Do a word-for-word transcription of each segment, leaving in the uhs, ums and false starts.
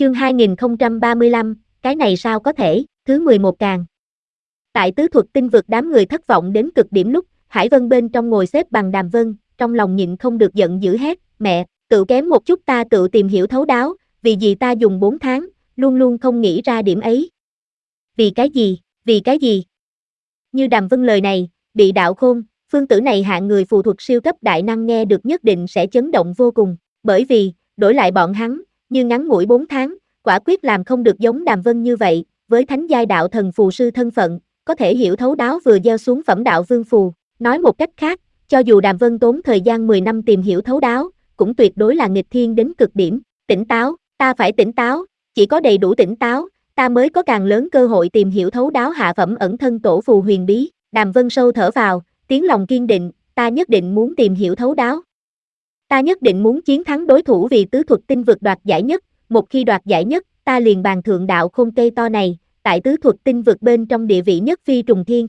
Chương hai nghìn không trăm ba mươi lăm, cái này sao có thể, thứ mười một càng. Tại tứ thuật tinh vực đám người thất vọng đến cực điểm lúc, Hải Vân bên trong ngồi xếp bằng Đàm Vân, trong lòng nhịn không được giận dữ hét, mẹ, tự kém một chút ta tự tìm hiểu thấu đáo, vì gì ta dùng bốn tháng, luôn luôn không nghĩ ra điểm ấy. Vì cái gì, vì cái gì? Như Đàm Vân lời này, bị đạo khôn, phương tử này hạng người phù thuật siêu cấp đại năng nghe được nhất định sẽ chấn động vô cùng, bởi vì, đổi lại bọn hắn, như ngắn ngủi bốn tháng, quả quyết làm không được giống Đàm Vân như vậy, với thánh giai đạo thần phù sư thân phận, có thể hiểu thấu đáo vừa gieo xuống phẩm đạo vương phù, nói một cách khác, cho dù Đàm Vân tốn thời gian mười năm tìm hiểu thấu đáo, cũng tuyệt đối là nghịch thiên đến cực điểm, tỉnh táo, ta phải tỉnh táo, chỉ có đầy đủ tỉnh táo, ta mới có càng lớn cơ hội tìm hiểu thấu đáo hạ phẩm ẩn thân tổ phù huyền bí. Đàm Vân sâu thở vào, tiếng lòng kiên định, ta nhất định muốn tìm hiểu thấu đáo. Ta nhất định muốn chiến thắng đối thủ vì tứ thuật tinh vực đoạt giải nhất, một khi đoạt giải nhất, ta liền bàn thượng đạo khôn cây to này, tại tứ thuật tinh vực bên trong địa vị nhất phi trùng thiên.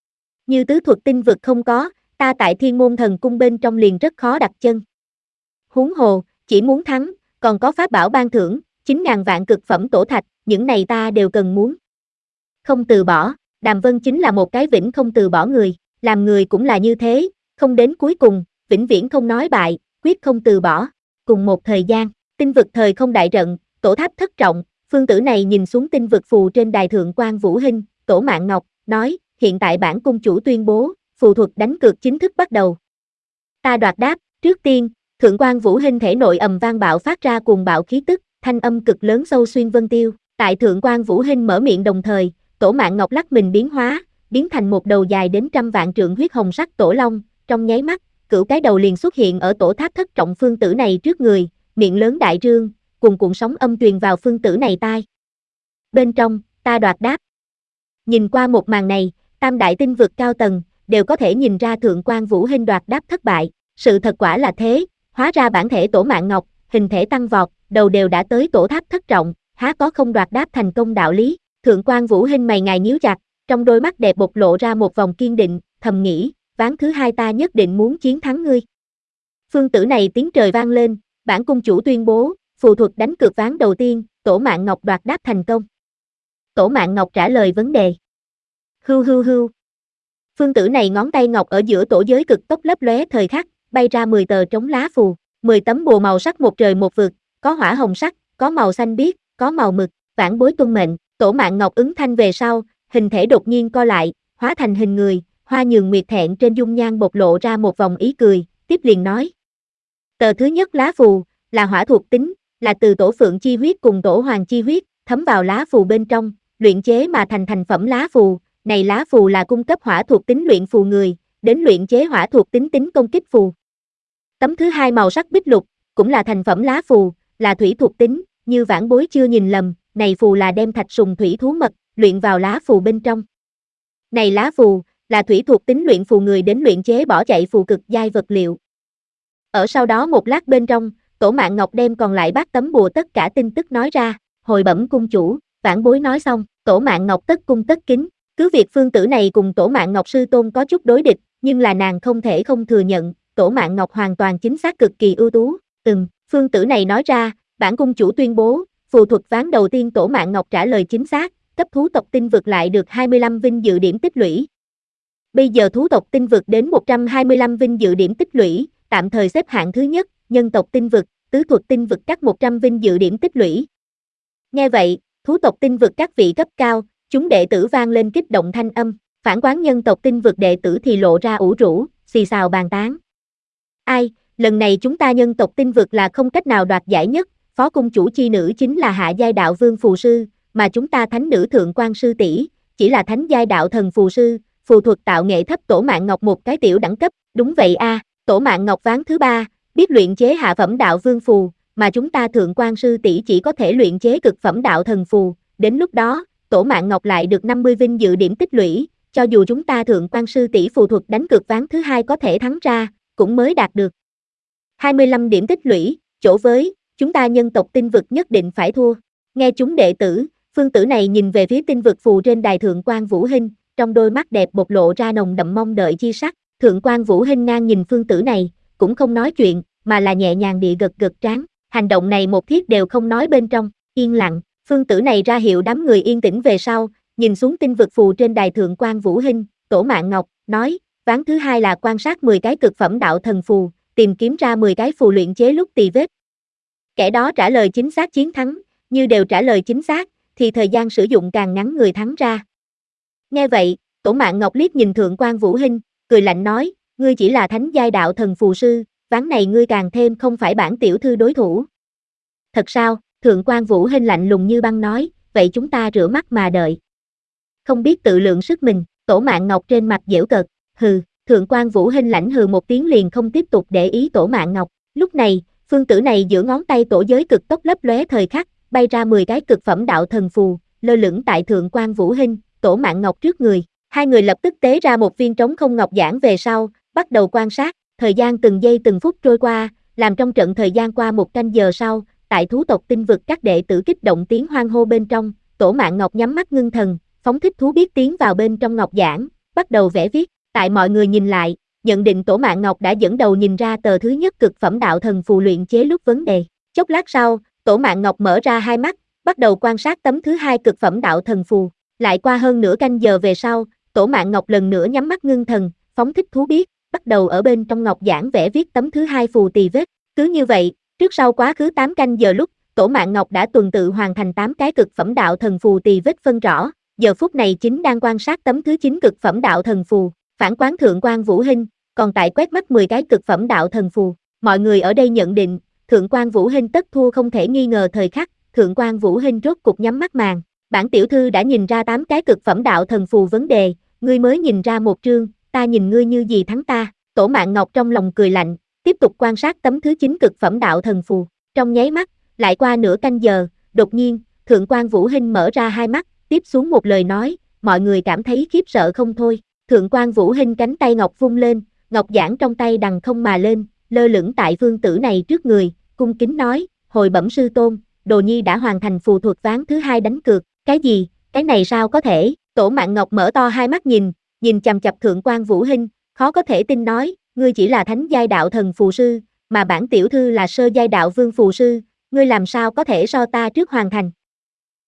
Như tứ thuật tinh vực không có, ta tại thiên môn thần cung bên trong liền rất khó đặt chân. Huống hồ, chỉ muốn thắng, còn có pháp bảo ban thưởng, chín ngàn vạn cực phẩm tổ thạch, những này ta đều cần muốn. Không từ bỏ, Đàm Vân chính là một cái vĩnh không từ bỏ người, làm người cũng là như thế, không đến cuối cùng, vĩnh viễn không nói bại, quyết không từ bỏ. Cùng một thời gian, tinh vực thời không đại trận, tổ tháp thất trọng, phương tử này nhìn xuống tinh vực phù trên đài thượng quan Vũ Hinh, Tổ Mạn Ngọc, nói, hiện tại bản cung chủ tuyên bố, phù thuật đánh cược chính thức bắt đầu. Ta đoạt đáp, trước tiên, thượng quan Vũ Hinh thể nội ầm vang bạo phát ra cuồng bạo khí tức, thanh âm cực lớn sâu xuyên vân tiêu, tại thượng quan Vũ Hinh mở miệng đồng thời, Tổ Mạn Ngọc lắc mình biến hóa, biến thành một đầu dài đến trăm vạn trượng huyết hồng sắc tổ long, trong nháy mắt, cửu cái đầu liền xuất hiện ở tổ tháp thất trọng phương tử này trước người, miệng lớn đại trương, cùng cuộn sóng âm truyền vào phương tử này tai. Bên trong, ta đoạt đáp. Nhìn qua một màn này, tam đại tinh vực cao tầng, đều có thể nhìn ra thượng quan Vũ Hinh đoạt đáp thất bại, sự thật quả là thế, hóa ra bản thể Tổ Mạn Ngọc, hình thể tăng vọt, đầu đều đã tới tổ tháp thất trọng, há có không đoạt đáp thành công đạo lý. Thượng quan Vũ Hinh mày ngài nhíu chặt, trong đôi mắt đẹp bộc lộ ra một vòng kiên định, thầm nghĩ, ván thứ hai ta nhất định muốn chiến thắng ngươi. Phương tử này tiếng trời vang lên, bản cung chủ tuyên bố, phù thuật đánh cược ván đầu tiên, Tổ Mạn Ngọc đoạt đáp thành công. Tổ Mạn Ngọc trả lời vấn đề. Hưu hưu hưu. Phương tử này ngón tay ngọc ở giữa tổ giới cực tốc lấp lóe thời khắc, bay ra mười tờ trống lá phù, mười tấm bùa màu sắc một trời một vực, có hỏa hồng sắc, có màu xanh biếc, có màu mực, vãn bối tuân mệnh. Tổ Mạn Ngọc ứng thanh về sau, hình thể đột nhiên co lại, hóa thành hình người, Hoa Nhường Nguyệt thẹn trên dung nhan bộc lộ ra một vòng ý cười, tiếp liền nói. Tờ thứ nhất lá phù, là hỏa thuộc tính, là từ tổ phượng chi huyết cùng tổ hoàng chi huyết, thấm vào lá phù bên trong, luyện chế mà thành thành phẩm lá phù, này lá phù là cung cấp hỏa thuộc tính luyện phù người, đến luyện chế hỏa thuộc tính tính công kích phù. Tấm thứ hai màu sắc bích lục, cũng là thành phẩm lá phù, là thủy thuộc tính, như vãn bối chưa nhìn lầm, này phù là đem thạch sùng thủy thú mật, luyện vào lá phù bên trong. Này lá phù, là thủy thuộc tính luyện phù người đến luyện chế bỏ chạy phù cực giai vật liệu. Ở sau đó một lát bên trong, Tổ Mạn Ngọc đem còn lại bát tấm bùa tất cả tin tức nói ra, hồi bẩm cung chủ, vãn bối nói xong, Tổ Mạn Ngọc tất cung tất kính, cứ việc phương tử này cùng Tổ Mạn Ngọc sư tôn có chút đối địch, nhưng là nàng không thể không thừa nhận, Tổ Mạn Ngọc hoàn toàn chính xác cực kỳ ưu tú. Ừm, phương tử này nói ra, bản cung chủ tuyên bố, phù thuật ván đầu tiên Tổ Mạn Ngọc trả lời chính xác, cấp thú tộc tinh vực lại được hai mươi lăm vinh dự điểm tích lũy. Bây giờ thú tộc tinh vực đến một trăm hai mươi lăm vinh dự điểm tích lũy, tạm thời xếp hạng thứ nhất, nhân tộc tinh vực, tứ thuật tinh vực các một trăm vinh dự điểm tích lũy. Nghe vậy, thú tộc tinh vực các vị cấp cao, chúng đệ tử vang lên kích động thanh âm, phản quán nhân tộc tinh vực đệ tử thì lộ ra ủ rũ, xì xào bàn tán. Ai, lần này chúng ta nhân tộc tinh vực là không cách nào đoạt giải nhất, phó cung chủ chi nữ chính là hạ giai đạo vương phù sư, mà chúng ta thánh nữ thượng quan sư tỷ chỉ là thánh giai đạo thần phù sư, phù thuật tạo nghệ thấp. Tổ Mạn Ngọc một cái tiểu đẳng cấp, đúng vậy a, à, Tổ Mạn Ngọc ván thứ ba, biết luyện chế hạ phẩm đạo vương phù, mà chúng ta thượng quan sư tỷ chỉ có thể luyện chế cực phẩm đạo thần phù, đến lúc đó, Tổ Mạn Ngọc lại được năm mươi vinh dự điểm tích lũy, cho dù chúng ta thượng quan sư tỷ phù thuật đánh cược ván thứ hai có thể thắng ra, cũng mới đạt được hai mươi lăm điểm tích lũy, chỗ với, chúng ta nhân tộc tinh vực nhất định phải thua. Nghe chúng đệ tử, phương tử này nhìn về phía tinh vực phù trên đài thượng quan Vũ Hinh, trong đôi mắt đẹp bộc lộ ra nồng đậm mong đợi chi sắc. Thượng quan Vũ Hinh ngang nhìn phương tử này, cũng không nói chuyện, mà là nhẹ nhàng địa gật gật trán, hành động này một thiết đều không nói bên trong. Yên lặng, phương tử này ra hiệu đám người yên tĩnh về sau, nhìn xuống tinh vực phù trên đài thượng quan Vũ Hinh, Tổ Mạn Ngọc, nói, ván thứ hai là quan sát mười cái cực phẩm đạo thần phù, tìm kiếm ra mười cái phù luyện chế lúc tì vết. Kẻ đó trả lời chính xác chiến thắng, như đều trả lời chính xác, thì thời gian sử dụng càng ngắn người thắng ra. Nghe vậy, Tổ Mạn Ngọc liếc nhìn thượng quan Vũ Hinh, cười lạnh nói, ngươi chỉ là thánh giai đạo thần phù sư, ván này ngươi càng thêm không phải bản tiểu thư đối thủ. Thật sao? Thượng quan Vũ Hinh lạnh lùng như băng nói, vậy chúng ta rửa mắt mà đợi. Không biết tự lượng sức mình, Tổ Mạn Ngọc trên mặt giễu cợt, hừ, thượng quan Vũ Hinh lãnh hừ một tiếng liền không tiếp tục để ý Tổ Mạn Ngọc. Lúc này, phương tử này giữa ngón tay tổ giới cực tốc lấp lóe thời khắc, bay ra mười cái cực phẩm đạo thần phù, lơ lửng tại thượng quan Vũ Hinh, Tổ Mạn Ngọc trước người. Hai người lập tức tế ra một viên trống không ngọc giản về sau, bắt đầu quan sát, thời gian từng giây từng phút trôi qua, làm trong trận thời gian qua một canh giờ sau, tại thú tộc tinh vực các đệ tử kích động tiếng hoan hô bên trong, Tổ Mạn Ngọc nhắm mắt ngưng thần, phóng thích thú biết tiến vào bên trong ngọc giản, bắt đầu vẽ viết, tại mọi người nhìn lại, nhận định Tổ Mạn Ngọc đã dẫn đầu nhìn ra tờ thứ nhất cực phẩm đạo thần phù luyện chế lúc vấn đề. Chốc lát sau, Tổ Mạn Ngọc mở ra hai mắt, bắt đầu quan sát tấm thứ hai cực phẩm đạo thần phù, lại qua hơn nửa canh giờ về sau, Tổ Mạn Ngọc lần nữa nhắm mắt ngưng thần, phóng thích thú biết, bắt đầu ở bên trong ngọc giản vẽ viết tấm thứ hai phù tì vết. Cứ như vậy, trước sau quá khứ tám canh giờ lúc, Tổ Mạn Ngọc đã tuần tự hoàn thành tám cái cực phẩm đạo thần phù tì vết phân rõ, giờ phút này chính đang quan sát tấm thứ chín cực phẩm đạo thần phù, phản quán thượng quan Vũ Hinh, còn tại quét mắt mười cái cực phẩm đạo thần phù. Mọi người ở đây nhận định, thượng quan Vũ Hinh tất thua không thể nghi ngờ thời khắc, thượng quan Vũ Hinh rốt cục nhắm mắt màn. Bản tiểu thư đã nhìn ra tám cái cực phẩm đạo thần phù vấn đề, ngươi mới nhìn ra một trương, ta nhìn ngươi như gì thắng ta. Tổ Mạn Ngọc trong lòng cười lạnh, tiếp tục quan sát tấm thứ chín cực phẩm đạo thần phù. Trong nháy mắt, lại qua nửa canh giờ, đột nhiên, thượng quan Vũ Hinh mở ra hai mắt, tiếp xuống một lời nói, mọi người cảm thấy khiếp sợ không thôi. Thượng quan Vũ Hinh cánh tay ngọc vung lên, ngọc giản trong tay đằng không mà lên, lơ lửng tại phương tử này trước người, cung kính nói, hồi bẩm sư tôn, đồ nhi đã hoàn thành phù thuật ván thứ hai đánh cược. Cái gì? Cái này sao có thể? Tổ Mạn Ngọc mở to hai mắt nhìn, nhìn chằm chằm thượng quan Vũ Hinh, khó có thể tin nói, ngươi chỉ là thánh giai đạo thần phù sư, mà bản tiểu thư là sơ giai đạo vương phù sư, ngươi làm sao có thể so ta trước hoàn thành?